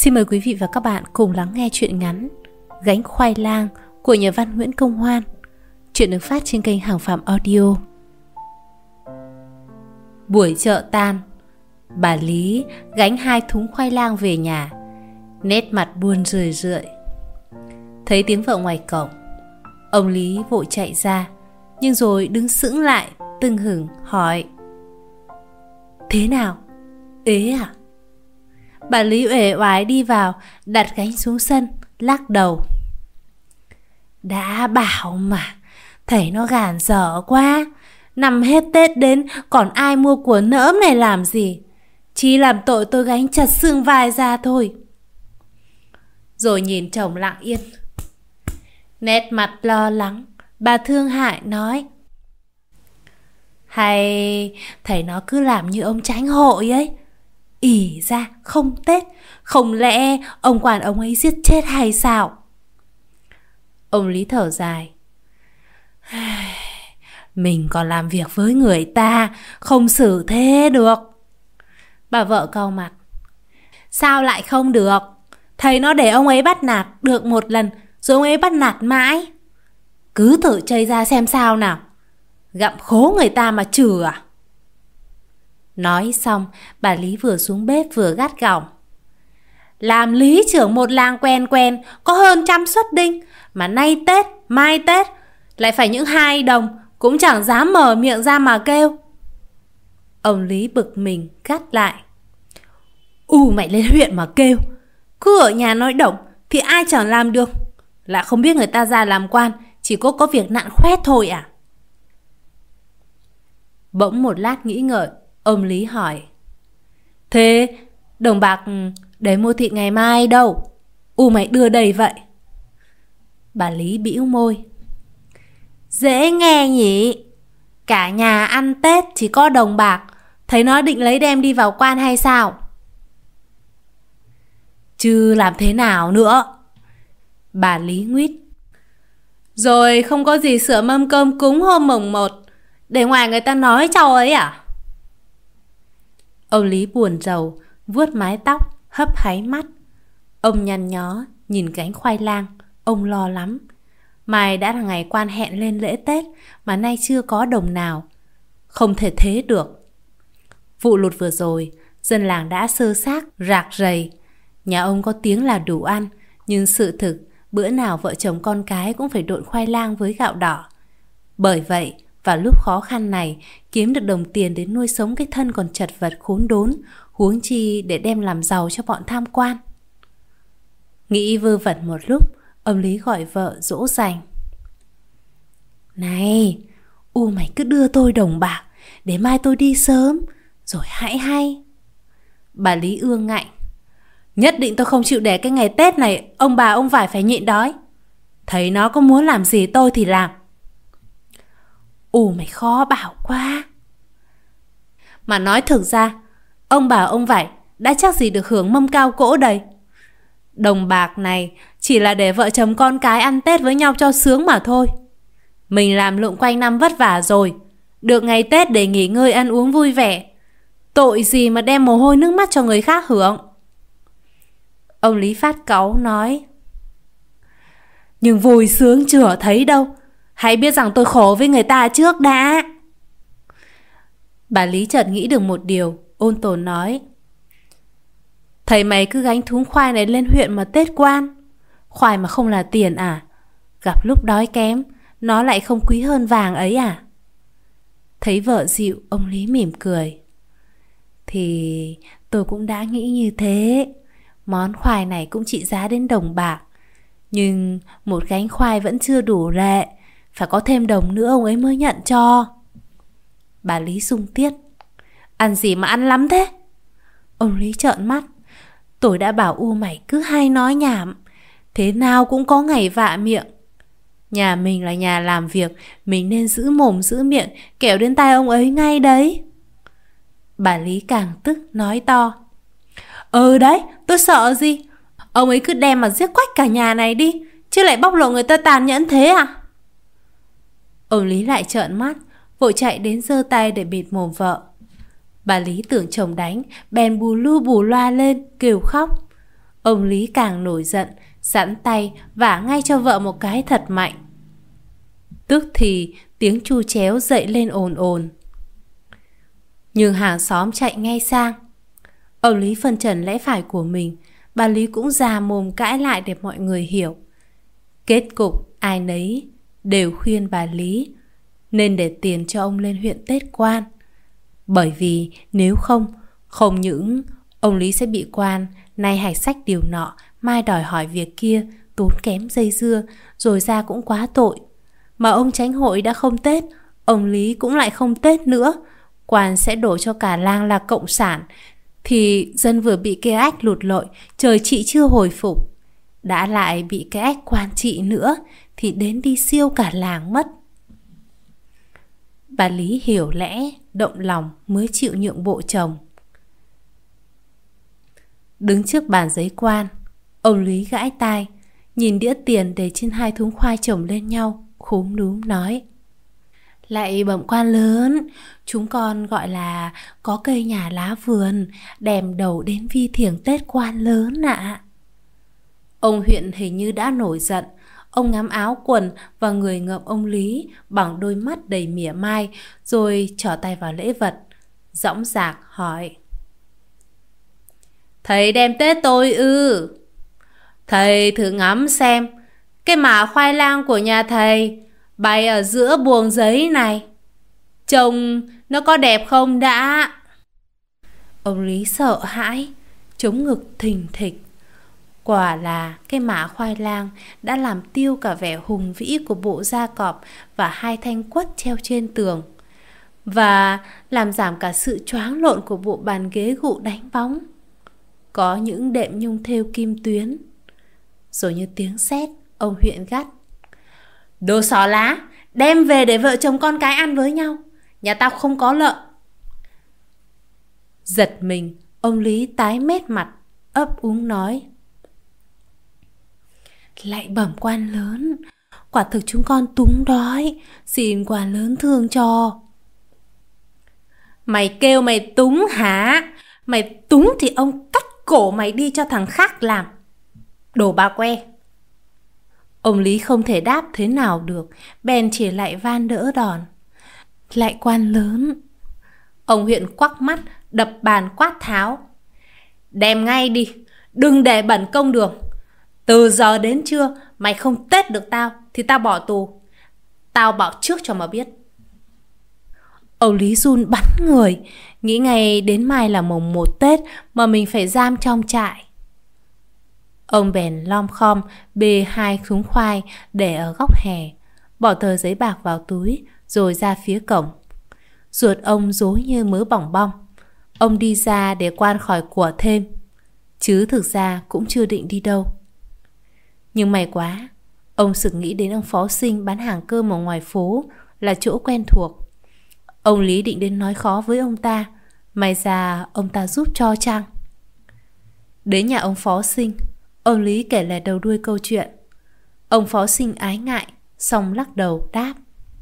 Xin mời quý vị và các bạn cùng lắng nghe truyện ngắn Gánh khoai lang của nhà văn Nguyễn Công Hoan. Truyện được phát trên kênh Hàng Phạm Audio. Buổi chợ tan, bà Lý gánh 2 thúng khoai lang về nhà, nét mặt buồn rười rượi. Thấy tiếng vợ ngoài cổng, ông Lý vội chạy ra, nhưng rồi đứng sững lại, tưng hửng hỏi: "Thế nào? Ế à?" Bà Lý uể oải đi vào, đặt gánh xuống sân, lắc đầu: "Đã bảo mà, thấy nó gàn dở quá. Năm hết Tết đến, còn ai mua của nỡm này làm gì? Chỉ làm tội tôi gánh chặt xương vai ra thôi." Rồi nhìn chồng lặng yên, nét mặt lo lắng, bà thương hại nói: "Hay thầy nó cứ làm như ông Tránh hội ấy, ỉ ra không Tết, không lẽ ông quản ông ấy giết chết hay sao?" Ông Lý thở dài: "Mình còn làm việc với người ta, không xử thế được." Bà vợ cau mặt: "Sao lại không được? Thầy nó để ông ấy bắt nạt được một lần, rồi ông ấy bắt nạt mãi. Cứ thử chây ra xem sao nào. Gặm khố người ta mà trừ à?" Nói xong, bà Lý vừa xuống bếp vừa gắt gỏng: "Làm lý trưởng một làng quen quen, có hơn 100 suất đinh, mà nay Tết, mai Tết, lại phải những 2 đồng, cũng chẳng dám mở miệng ra mà kêu." Ông Lý bực mình gắt lại: Mày lên huyện mà kêu, cứ ở nhà nói động thì ai chẳng làm được. Lại không biết người ta ra làm quan chỉ có việc nặn khoét thôi à?" Bỗng một lát nghĩ ngợi, ông Lý hỏi: "Thế đồng bạc để mua thịt ngày mai đâu? Mày đưa đầy vậy?" Bà Lý bĩu môi: "Dễ nghe nhỉ? Cả nhà ăn Tết chỉ có đồng bạc, thấy nó định lấy đem đi vào quan hay sao?" "Chứ làm thế nào nữa?" Bà Lý nguýt: "Rồi không có gì sửa mâm cơm cúng hôm mồng 1, để ngoài người ta nói cho ấy à?" Ông Lý buồn rầu, vuốt mái tóc, hấp háy mắt. Ông nhăn nhó nhìn gánh khoai lang, ông lo lắm. Mai đã là ngày quan hẹn lên lễ Tết mà nay chưa có đồng nào. Không thể thế được. Vụ lụt vừa rồi, dân làng đã xơ xác, rạc rầy. Nhà ông có tiếng là đủ ăn, nhưng sự thực bữa nào vợ chồng con cái cũng phải độn khoai lang với gạo đỏ. Bởi vậy, vào lúc khó khăn này, kiếm được đồng tiền để nuôi sống cái thân còn chật vật khốn đốn, huống chi để đem làm giàu cho bọn tham quan. Nghĩ vơ vẩn một lúc, ông Lý gọi vợ dỗ dành: "Này, mày cứ đưa tôi đồng bạc, để mai tôi đi sớm, rồi hãy hay." Bà Lý ương ngạnh: "Nhất định tôi không chịu để cái ngày Tết này ông bà ông vải phải nhịn đói. Thấy nó có muốn làm gì tôi thì làm." Mày khó bảo quá. Mà nói thực ra, ông bà ông vải đã chắc gì được hưởng mâm cao cỗ đầy. Đồng bạc này chỉ là để vợ chồng con cái ăn Tết với nhau cho sướng mà thôi. Mình làm lụng quanh năm vất vả rồi, được ngày Tết để nghỉ ngơi ăn uống vui vẻ. Tội gì mà đem mồ hôi nước mắt cho người khác hưởng." Ông Lý phát cáu nói: "Nhưng vui sướng chưa thấy đâu. Hãy biết rằng tôi khổ với người ta trước đã." Bà Lý chợt nghĩ được một điều, ôn tồn nói: "Thầy mày cứ gánh thúng khoai này lên huyện mà Tết quan. Khoai mà không là tiền à? Gặp lúc đói kém, nó lại không quý hơn vàng ấy à?" Thấy vợ dịu, ông Lý mỉm cười: "Thì tôi cũng đã nghĩ như thế. Món khoai này cũng trị giá đến đồng bạc, nhưng một gánh khoai vẫn chưa đủ lệ, phải có thêm đồng nữa ông ấy mới nhận cho." Bà Lý sung tiết: "Ăn gì mà ăn lắm thế?" Ông Lý trợn mắt: "Tôi đã bảo mày cứ hay nói nhảm, thế nào cũng có ngày vạ miệng. Nhà mình là nhà làm việc, mình nên giữ mồm giữ miệng, kẻo đến tai ông ấy ngay đấy." Bà Lý càng tức nói to: Đấy, tôi sợ gì? Ông ấy cứ đem mà giết quách cả nhà này đi, chứ lại bóc lột người ta tàn nhẫn thế à?" Ông Lý lại trợn mắt, vội chạy đến giơ tay để bịt mồm vợ. Bà Lý tưởng chồng đánh, bèn bù lu bù loa lên, kêu khóc: Ông Lý càng nổi giận, sẵn tay vả ngay cho vợ một cái thật mạnh. Tức thì tiếng chu chéo dậy lên ồn ồn. Nhưng hàng xóm chạy ngay sang. Ông Lý phân trần lẽ phải của mình, bà Lý cũng già mồm cãi lại để mọi người hiểu. Kết cục ai nấy đều khuyên bà Lý nên để tiền cho ông lên huyện Tết Quan. Bởi vì nếu không những ông Lý sẽ bị quan, nay hạch sách điều nọ, mai đòi hỏi việc kia, tốn kém dây dưa, rồi ra cũng quá tội. Mà ông Chánh hội đã không Tết, ông Lý cũng lại không Tết nữa. Quan sẽ đổ cho cả làng là cộng sản, thì dân vừa bị cái ách lụt lội, trời trị chưa hồi phục, đã lại bị cái ách quan trị nữa, thì đến đi siêu cả làng mất. Bà Lý hiểu lẽ, động lòng mới chịu nhượng bộ chồng. Đứng trước bàn giấy quan, ông Lý gãi tai, nhìn đĩa tiền để trên 2 thúng khoai chồng lên nhau, khúm núm nói: Lạy bẩm quan lớn, chúng con gọi là có cây nhà lá vườn, đem đầu đến vi thiểng Tết quan lớn ạ. Ông huyện hình như đã nổi giận. Ông ngắm áo quần và người ngợm ông Lý bằng đôi mắt đầy mỉa mai, rồi trỏ tay vào lễ vật, dõng dạc hỏi: Thầy đem Tết tôi ư? Thầy thử ngắm xem, cái mả khoai lang của nhà thầy bày ở giữa buồng giấy này, trông nó có đẹp không đã? Ông Lý sợ hãi, chống ngực thình thịch. Quả là cái mả khoai lang đã làm tiêu cả vẻ hùng vĩ của bộ da cọp và 2 thanh quất treo trên tường, và làm giảm cả sự choáng lộn của bộ bàn ghế gụ đánh bóng, có những đệm nhung thêu kim tuyến. Rồi như tiếng sét, ông huyện gắt: Đồ xỏ lá, đem về để vợ chồng con cái ăn với nhau, nhà tao không có lợn. Giật mình, ông Lý tái mét mặt, ấp úng nói: Lạy bẩm quan lớn, quả thực chúng con túng đói, xin quan lớn thương cho. Mày kêu mày túng hả? Mày túng thì ông cắt cổ mày đi cho thằng khác làm, đồ bà que. Ông Lý không thể đáp thế nào được, bèn chỉ lại van đỡ đòn: Lạy quan lớn. Ông huyện quắc mắt, đập bàn quát tháo: Đem ngay đi, đừng để bẩn công đường. Từ giờ đến trưa mày không Tết được tao thì tao bỏ tù. Tao bảo trước cho mà biết. Ông Lý run bắn người, nghĩ ngay đến mai là mồng 1 Tết mà mình phải giam trong trại. Ông bèn lom khom bê 2 thúng khoai để ở góc hè, bỏ tờ giấy bạc vào túi rồi ra phía cổng. Ruột ông rối như mớ bỏng bong. Ông đi ra để quan khỏi của thêm, chứ thực ra cũng chưa định đi đâu. Nhưng may quá, ông sực nghĩ đến ông Phó Sinh bán hàng cơm ở ngoài phố là chỗ quen thuộc. Ông Lý định đến nói khó với ông ta, may ra ông ta giúp cho chăng. Đến nhà ông Phó Sinh, ông Lý kể lại đầu đuôi câu chuyện. Ông Phó Sinh ái ngại, xong lắc đầu đáp: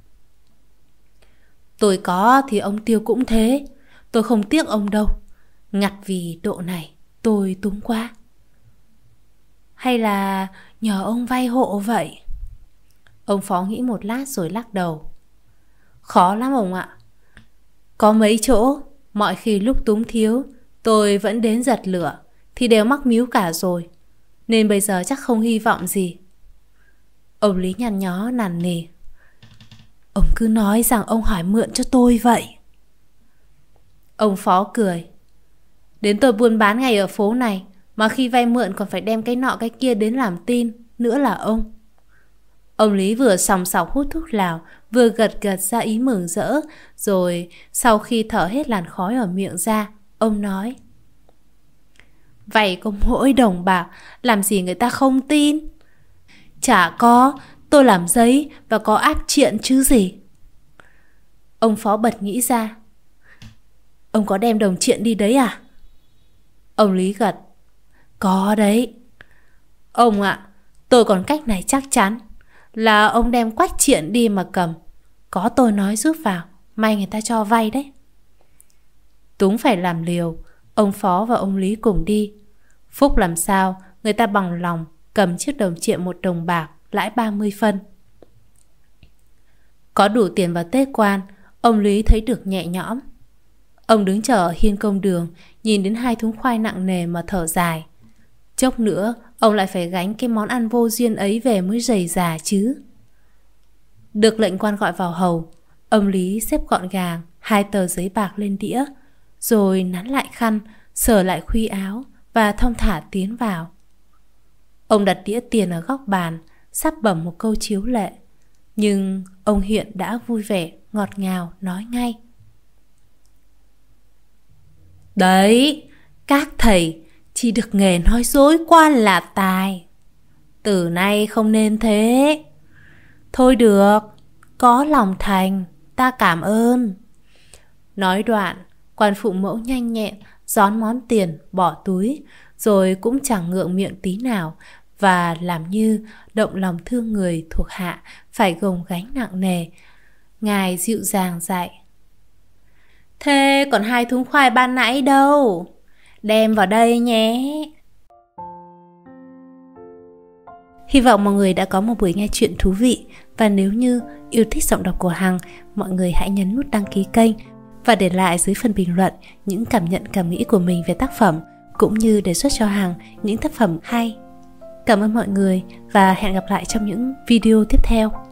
Tôi có thì ông Tiêu cũng thế, tôi không tiếc ông đâu. Ngặt vì độ này tôi túng quá. Hay là nhờ ông vay hộ vậy? Ông Phó nghĩ một lát rồi lắc đầu: Khó lắm ông ạ. Có mấy chỗ, mọi khi lúc túng thiếu, tôi vẫn đến giật lửa, thì đều mắc míu cả rồi, nên bây giờ chắc không hy vọng gì. Ông Lý nhăn nhó nằn nỉ: Ông cứ nói rằng ông hỏi mượn cho tôi vậy. Ông Phó cười: Đến tôi buôn bán ngày ở phố này, mà khi vay mượn còn phải đem cái nọ cái kia đến làm tin, nữa là ông. Ông Lý vừa sòng sọc hút thuốc lào, vừa gật gật ra ý mừng rỡ, rồi sau khi thở hết làn khói ở miệng ra, ông nói: Vay có mỗi đồng bạc, làm gì người ta không tin. Chả có, tôi làm giấy và có áp triện chứ gì. Ông Phó bật nghĩ ra: Ông có đem đồng triện đi đấy à? Ông Lý gật: Có đấy. Ông ạ, tôi còn cách này chắc chắn, là ông đem quách triện đi mà cầm. Có tôi nói giúp vào, may người ta cho vay đấy. Túng phải làm liều, ông Phó và ông Lý cùng đi. Phúc làm sao người ta bằng lòng cầm chiếc đồng triệu 1 đồng bạc, lãi 30 phân. Có đủ tiền vào tế quan, ông Lý thấy được nhẹ nhõm. Ông đứng chờ ở hiên công đường, nhìn đến 2 thúng khoai nặng nề mà thở dài. Chốc nữa, ông lại phải gánh cái món ăn vô duyên ấy về mới rầy rà chứ. Được lệnh quan gọi vào hầu, ông Lý xếp gọn gàng 2 tờ giấy bạc lên đĩa, rồi nắn lại khăn, sờ lại khuy áo và thong thả tiến vào. Ông đặt đĩa tiền ở góc bàn, sắp bẩm một câu chiếu lệ, nhưng ông Hiện đã vui vẻ, ngọt ngào nói ngay: Đấy, các thầy chỉ được nghề nói dối quan là tài. Từ nay không nên thế. Thôi được, có lòng thành, ta cảm ơn. Nói đoạn, quan phụ mẫu nhanh nhẹn gión món tiền bỏ túi, rồi cũng chẳng ngượng miệng tí nào, và làm như động lòng thương người thuộc hạ phải gồng gánh nặng nề. Ngài dịu dàng dạy: Thế còn 2 thúng khoai ban nãy đâu? Đem vào đây nhé. Hy vọng mọi người đã có một buổi nghe chuyện thú vị. Và nếu như yêu thích giọng đọc của Hằng, mọi người hãy nhấn nút đăng ký kênh và để lại dưới phần bình luận những cảm nhận cảm nghĩ của mình về tác phẩm, cũng như đề xuất cho Hằng những tác phẩm hay. Cảm ơn mọi người và hẹn gặp lại trong những video tiếp theo.